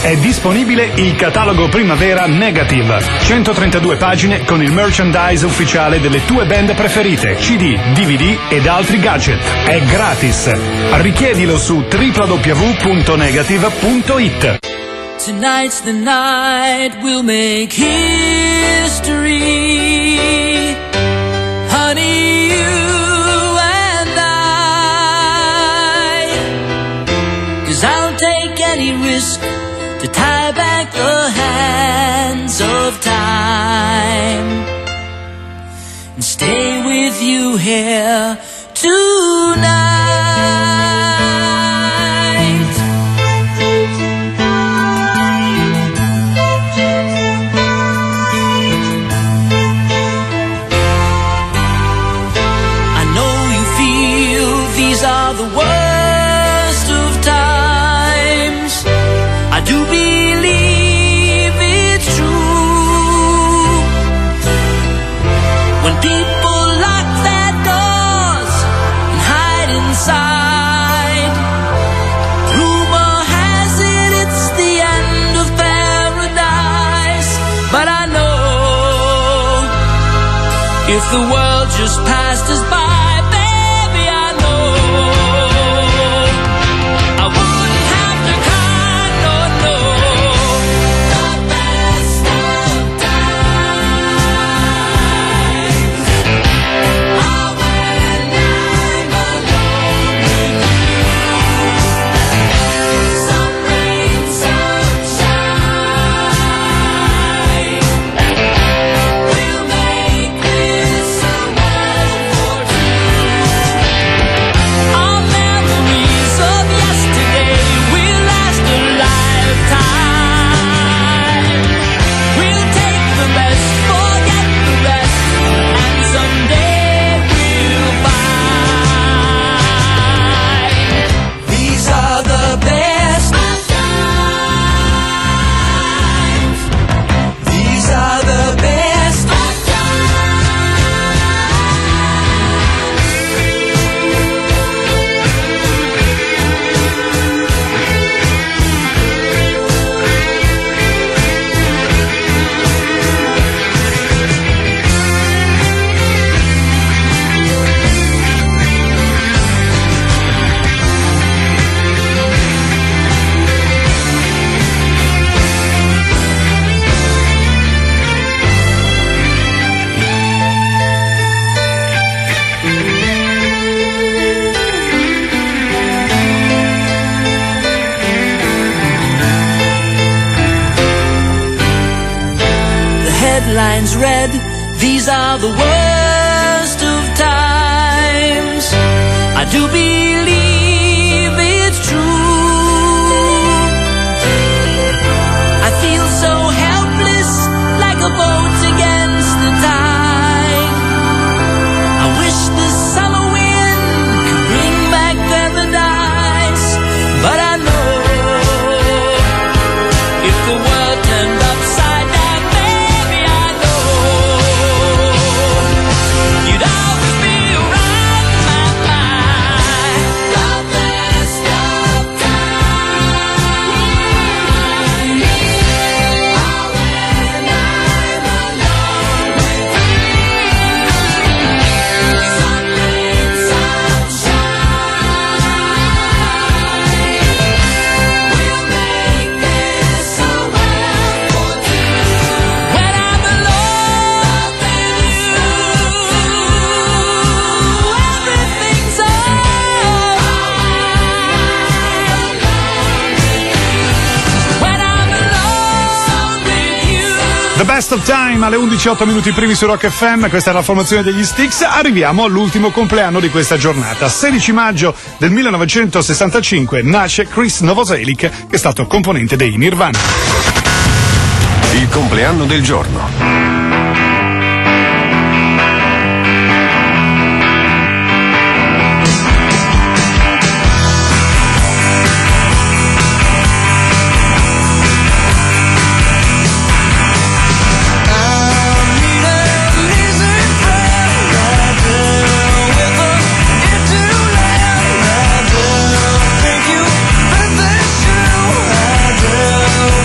è disponibile il catalogo primavera Negative. 132 pagine con il merchandise ufficiale delle tue band preferite, CD, DVD ed altri gadget. È gratis. Richiedilo su www.negative.it. Tonight's the night we'll make history. Honey, you and I. 'Cause I'll take any risk to tie back the hands of time and stay with you here tonight. I know you feel these are the worst of times. I do believe it's true. When people lock their doors and hide inside, rumor has it it's the end of paradise. But I know if the world just passed us by, baby, I know I wouldn't have to cry, no, no. The best of times are when I'm alone with you. Some rain, some shine. We'll make this a world for two. Our memories of yesterday will last a lifetime. We'll take the best, forget the rest, and someday we'll find these are the best of times. These are the best of The headlines read, these are the worst of times. I do believe it's true. I feel so helpless, like a boat against the tide. I wish the summer wind could bring back paradise. But I know if the world turned upside down, baby, I know you'd always be around my mind. The best of times are when I'm alone with you. Some rain, some shine. We'll make this a world for two. When I'm alone with you, everything's alright. When I'm alone with you. The Best of Time alle 11:08 minuti primi su Rock FM. Questa è la formazione degli Styx. Arriviamo all'ultimo compleanno di questa giornata. 16 maggio del 1965 nasce Chris Novoselic, che è stato componente dei Nirvana. Il compleanno del giorno. Thank you.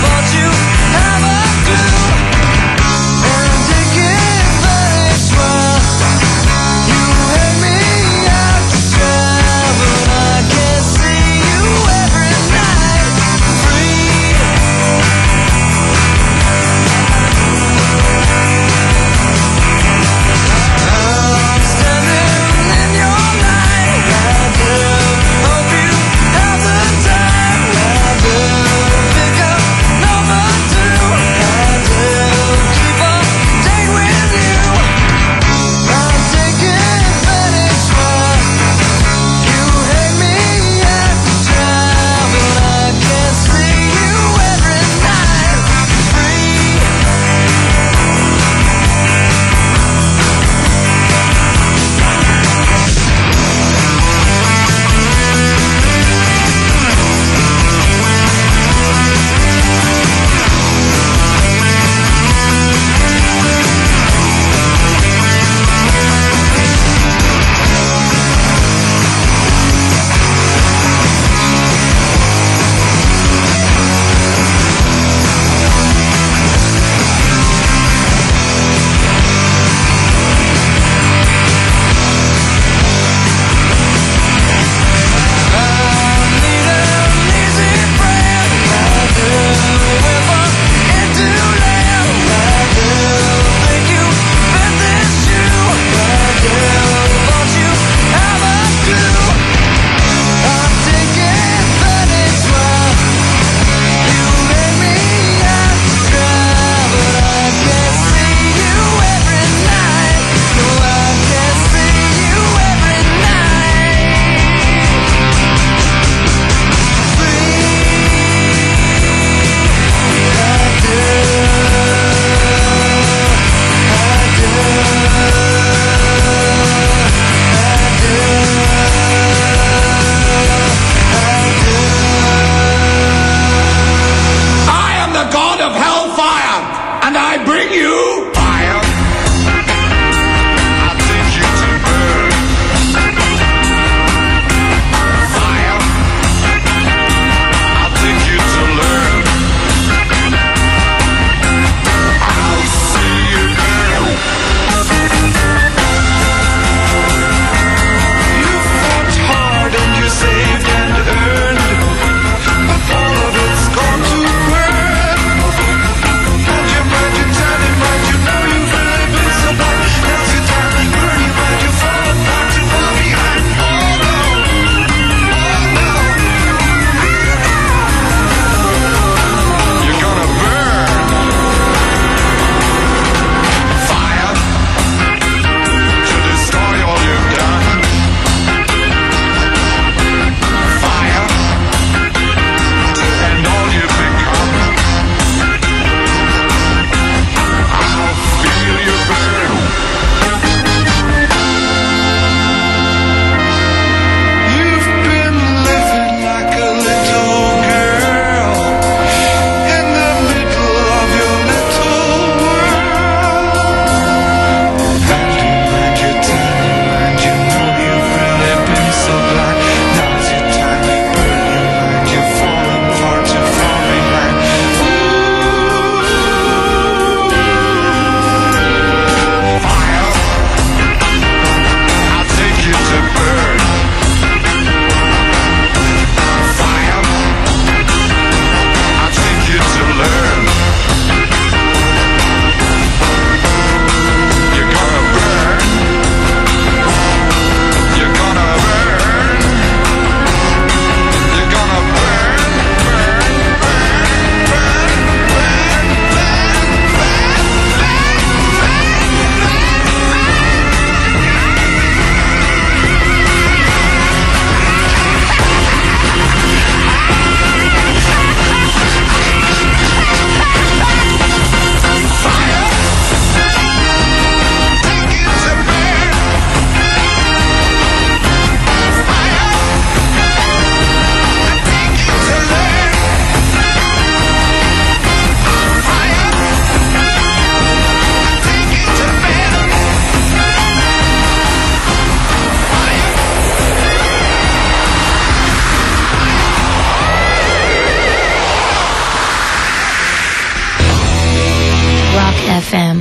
FM.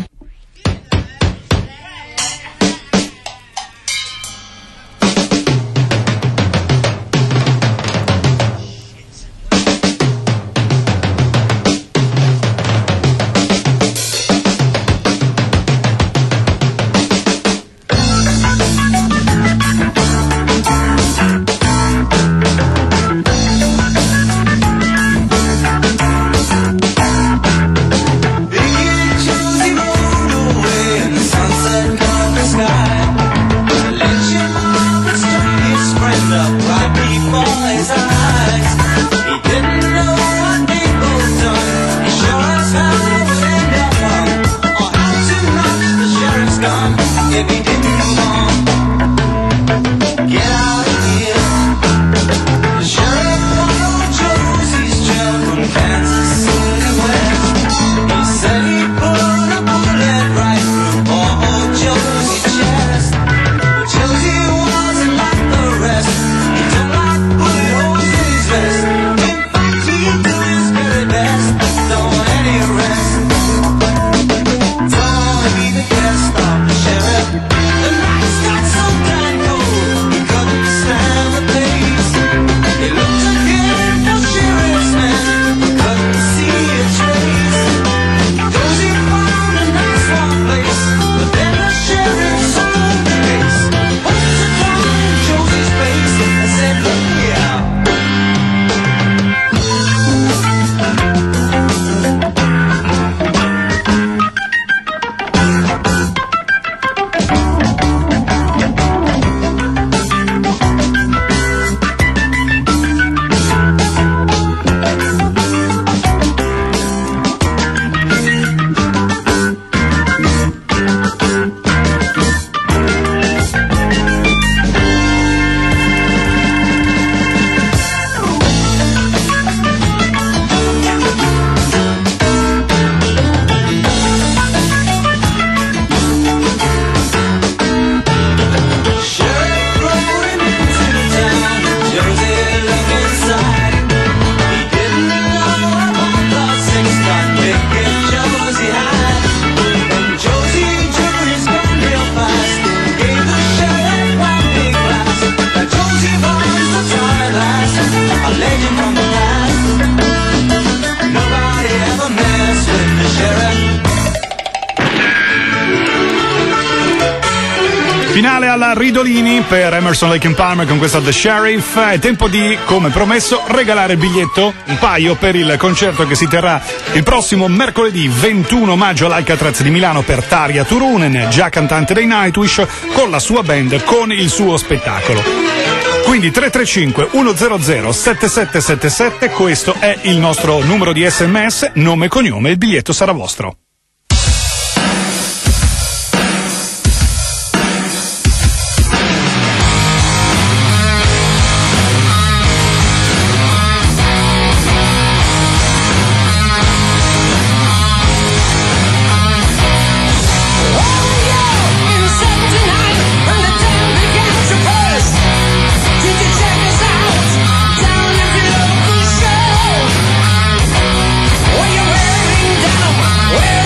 Finale alla Ridolini per Emerson, Lake and Palmer con questa The Sheriff. È tempo di, come promesso, regalare il biglietto, un paio, per il concerto che si terrà il prossimo mercoledì 21 maggio all'Alcatraz di Milano per Tarja Turunen, già cantante dei Nightwish, con la sua band, con il suo spettacolo. Quindi 335 100 7777, questo è il nostro numero di SMS, nome e cognome, il biglietto sarà vostro. Well,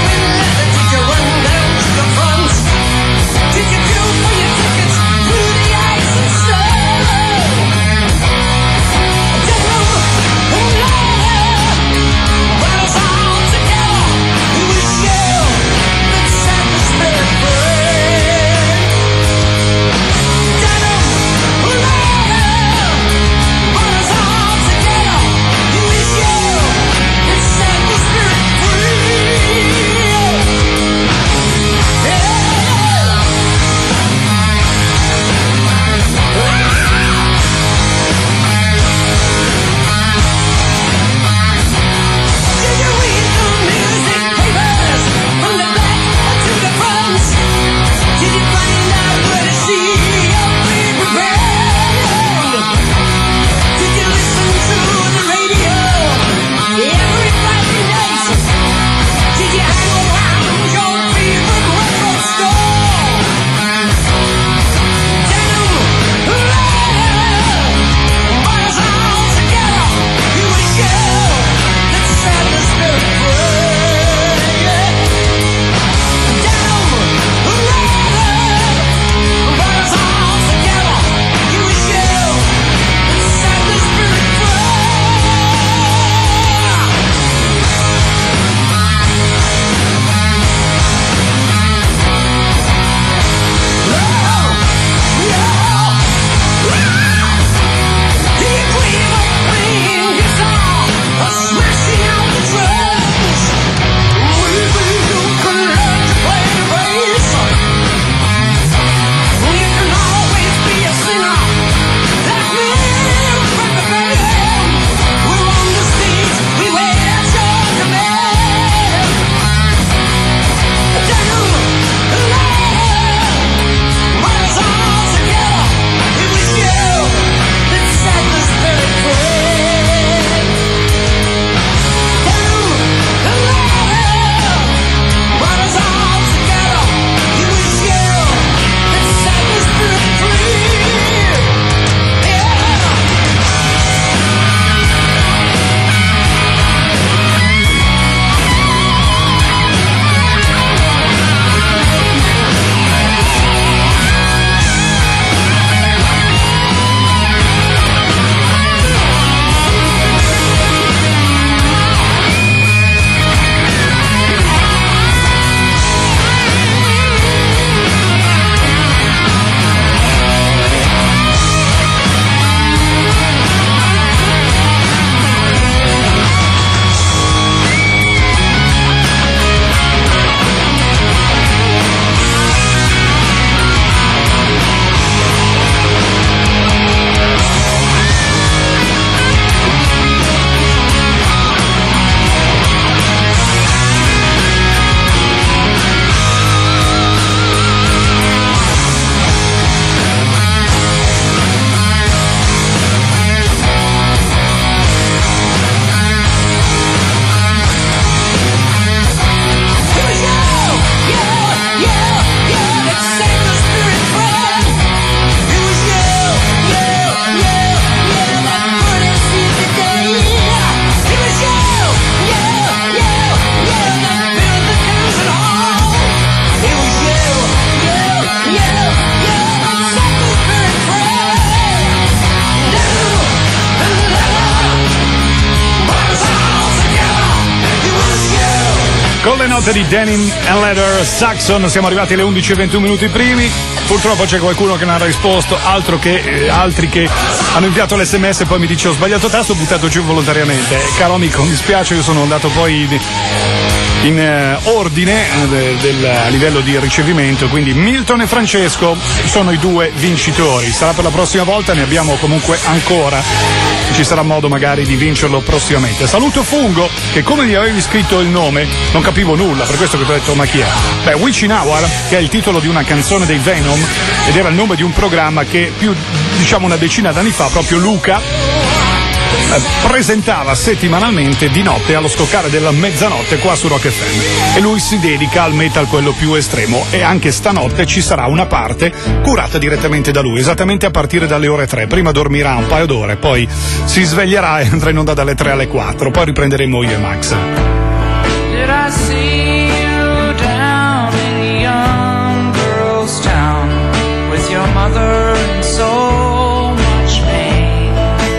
Con le note di Denim and Leather, Saxon, siamo arrivati alle 11:21 minuti primi. Purtroppo c'è qualcuno che non ha risposto, altri che hanno inviato l'SMS e poi mi dice ho sbagliato tasto, ho buttato giù volontariamente. Caro amico, mi dispiace, io sono andato poi in ordine a livello di ricevimento, quindi Milton e Francesco sono i due vincitori. Sarà per la prossima volta, ne abbiamo comunque ancora, ci sarà modo magari di vincerlo prossimamente. Saluto Fungo, che come mi avevi scritto il nome non capivo nulla, per questo che ti ho detto ma chi è? Beh, Witching Hour, che è il titolo di una canzone dei Venom ed era il nome di un programma che più una decina d'anni fa proprio Luca presentava settimanalmente di notte allo scoccare della mezzanotte qua su Rock FM, e lui si dedica al metal quello più estremo, e anche stanotte ci sarà una parte curata direttamente da lui, esattamente a partire dalle ore 3. Prima dormirà un paio d'ore, poi si sveglierà e andrà in onda dalle 3 alle 4, poi riprenderemo io e Max. Did I see you down in a young girl's town with your mother and so much pain?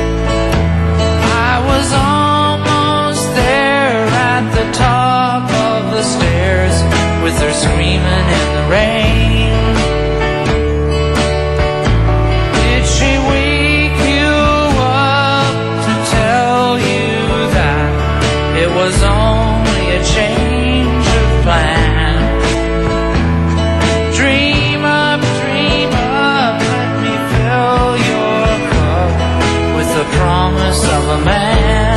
I was almost there at the top of the stairs with her screaming in the rain. Did she wake you up to tell you that it was only a change of plan? Dream up, let me fill your cup with the promise of a man.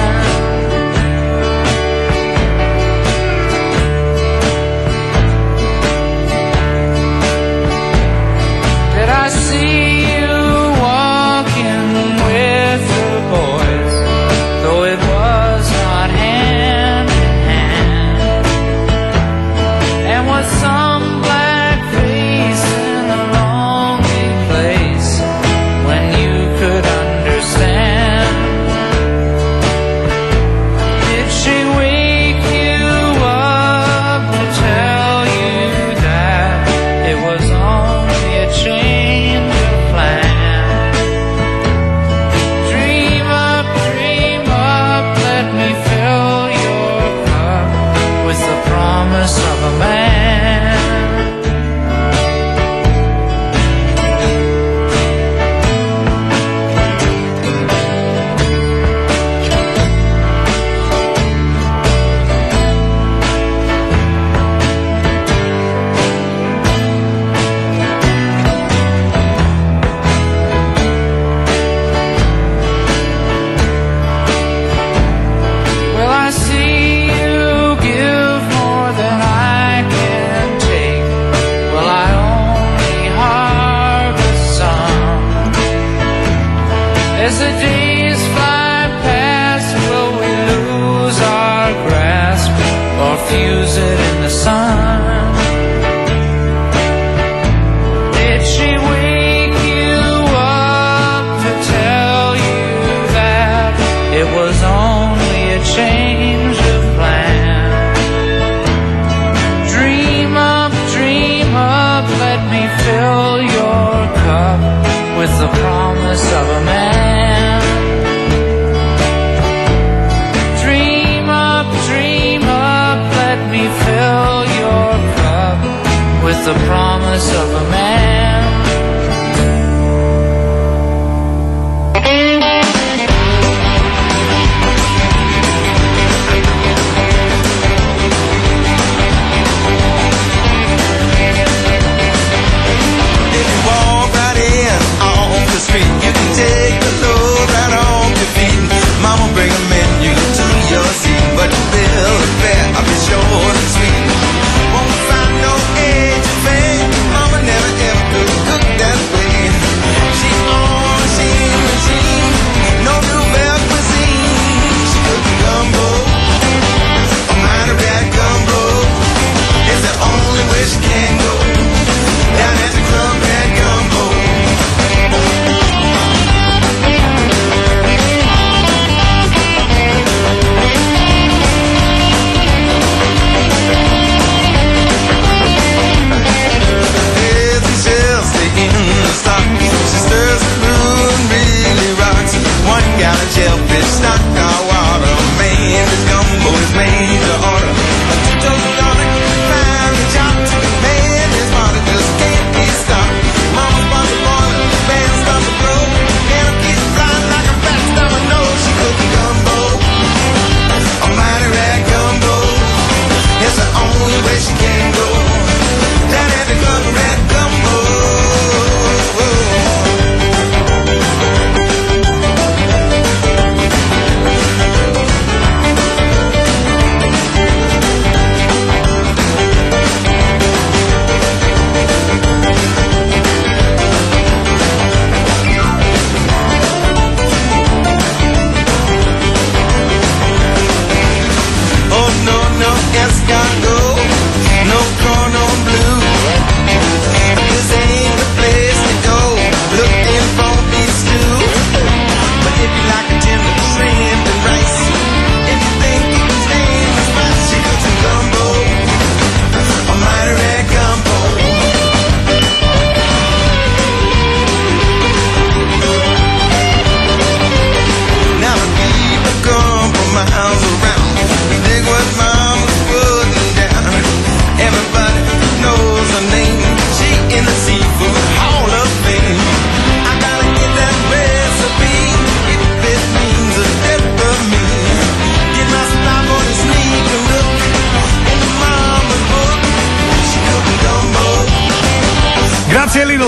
Did I see you walking with the boys, though it was not hand in hand, and with some black face in a lonely place when you could understand? Did she wake you up to tell you that it was only a change of plan? Dream up, let me fill your cup with the promise of a man. Well, I see you give more than I can take. Well, I only harvest some. As the days fly past, will we lose our grasp or fuse it in the sun? Did she wake you up to tell you that it was only a change of plan? Dream up, let me fill your cup with the promise of a man. Dream up, let me fill your cup with the promise of a man. If you walk right in off the street, you can take the load right off your feet. Mama, bring 'em in, you to your seat, but the bill is fair, I'll be short and sweet. Won't find no age of fame, Mama never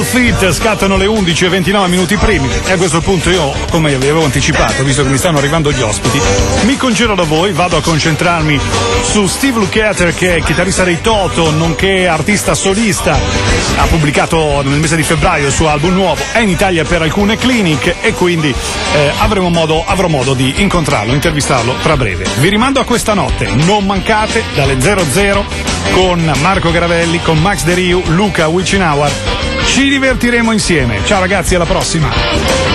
Worth It, scattano le 11:29 minuti primi e a questo punto io, come vi avevo anticipato, visto che mi stanno arrivando gli ospiti, mi congelo da voi, vado a concentrarmi su Steve Lukather, che è chitarrista dei Toto, nonché artista solista. Ha pubblicato nel mese di febbraio il suo album nuovo, è in Italia per alcune clinic e quindi avrò modo di incontrarlo, intervistarlo tra breve. Vi rimando a questa notte, non mancate, dalle 00 con Marco Garavelli, con Max De Riu, Luca Wilcinauer. Ci divertiremo insieme. Ciao ragazzi, alla prossima.